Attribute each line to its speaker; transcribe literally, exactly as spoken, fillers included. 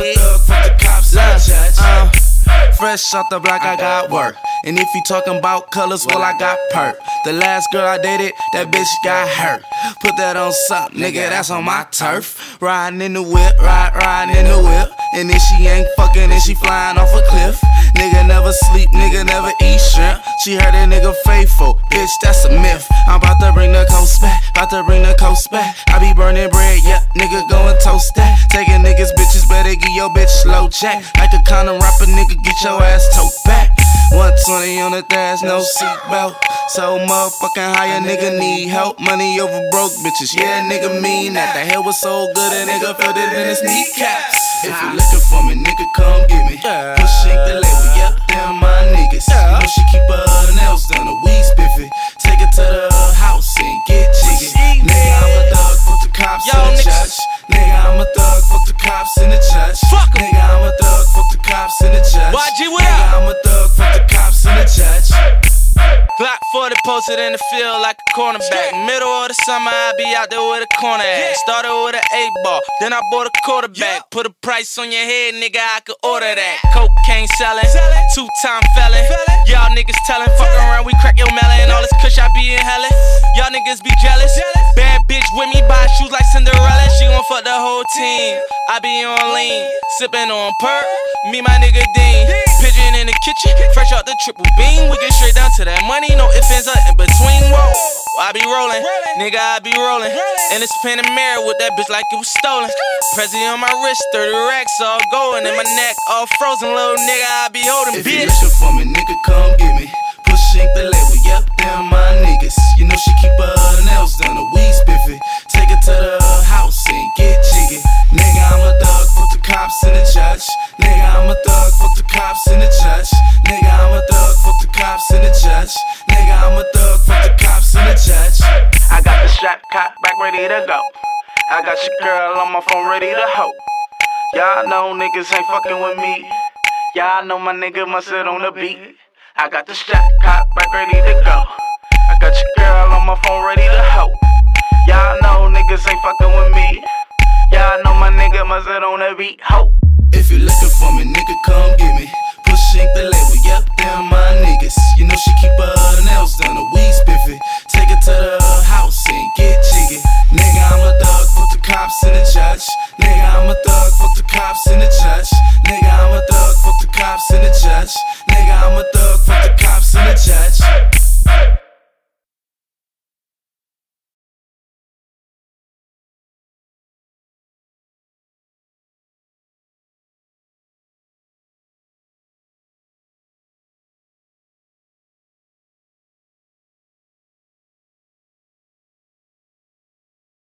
Speaker 1: a thug, fuck the cops and the judge. Uh, fresh off the block, I got work. And if you talking about colors, well, I got perp. The last girl I dated, that bitch got hurt. Put that on something, nigga, that's on my turf. Riding in the whip, ride, riding in the whip. And if she ain't fucking, then she flying off a cliff. Nigga never sleep, nigga never eat shrimp. She heard a nigga faithful, bitch, that's a myth. I'm about to bring the coast back, about to bring the coast back. I be burning bread, yeah, nigga go and toast that. Taking niggas, bitches, better give your bitch slow jack. Like a condom rapper, nigga, get your ass tote back. one twenty on the dash, no seatbelt. So motherfucking high, a nigga need help. Money over broke bitches, yeah, nigga mean that. The hell was so good, a nigga felt it in his kneecaps. If you looking for me, nigga, come get me. Push ain't the label, yep, them my niggas. You know she keep her nails done, a weed spiffy. Take her to the house and get jiggy. Nigga, I'm a thug, fuck the cops and the judge. Nigga, I'm a thug, fuck the cops and the judge. Nigga, I'm a thug, fuck the cops and the judge. Nigga, I'm a thug, fuck the cops and the judge.
Speaker 2: Glock forty posted in the field like a cornerback. Middle of the summer, I be out there with a corner at. Started with an eight ball, then I bought a quarterback. Put a price on your head, nigga, I could order that. Cocaine selling, two-time felon. Y'all niggas tellin', fuck around, we crack your melon. All this kush, I be inhalin'. Y'all niggas be jealous. Bad bitch with me, buy shoes like Cinderella. She gon' fuck the whole team. I be on lean, sippin' on perk. Me, my nigga Dean. Pigeon in the kitchen, fresh out the triple beam. We get straight down to that money, no ifs, ands, or in between. Whoa, I be rollin', nigga, I be rollin'. And it's Panamera with that bitch like it was stolen. Prezi on my wrist, thirty racks all going. In my neck, all frozen, little nigga, I be holding.
Speaker 1: If you looking for me, nigga, come get me. Push ain't the label, yep, them my niggas. You know she keep her nails done, a weed spiffy. Take her to the house and get jiggy. Nigga, I'm a thug, fuck the cops and the judge. Nigga, I'm a thug, fuck the cops and the judge. Nigga, I'm a thug, fuck the cops and the judge. Nigga, I'm a thug, fuck the cops and the judge. I got the shot cock back ready to go. I got your girl on my phone ready to hoe. Y'all know niggas ain't fucking with me. Y'all know my nigga must sit on the beat. I got the shot cock back ready to go. I got your girl on my phone ready to hoe. Y'all know niggas ain't fucking with me. Y'all know my nigga must sit on the beat, ho. If you looking for me, nigga, come get me. Push ain't the label, yep, them my niggas. You know she keep her nails done, a weed spiffy. Take her to the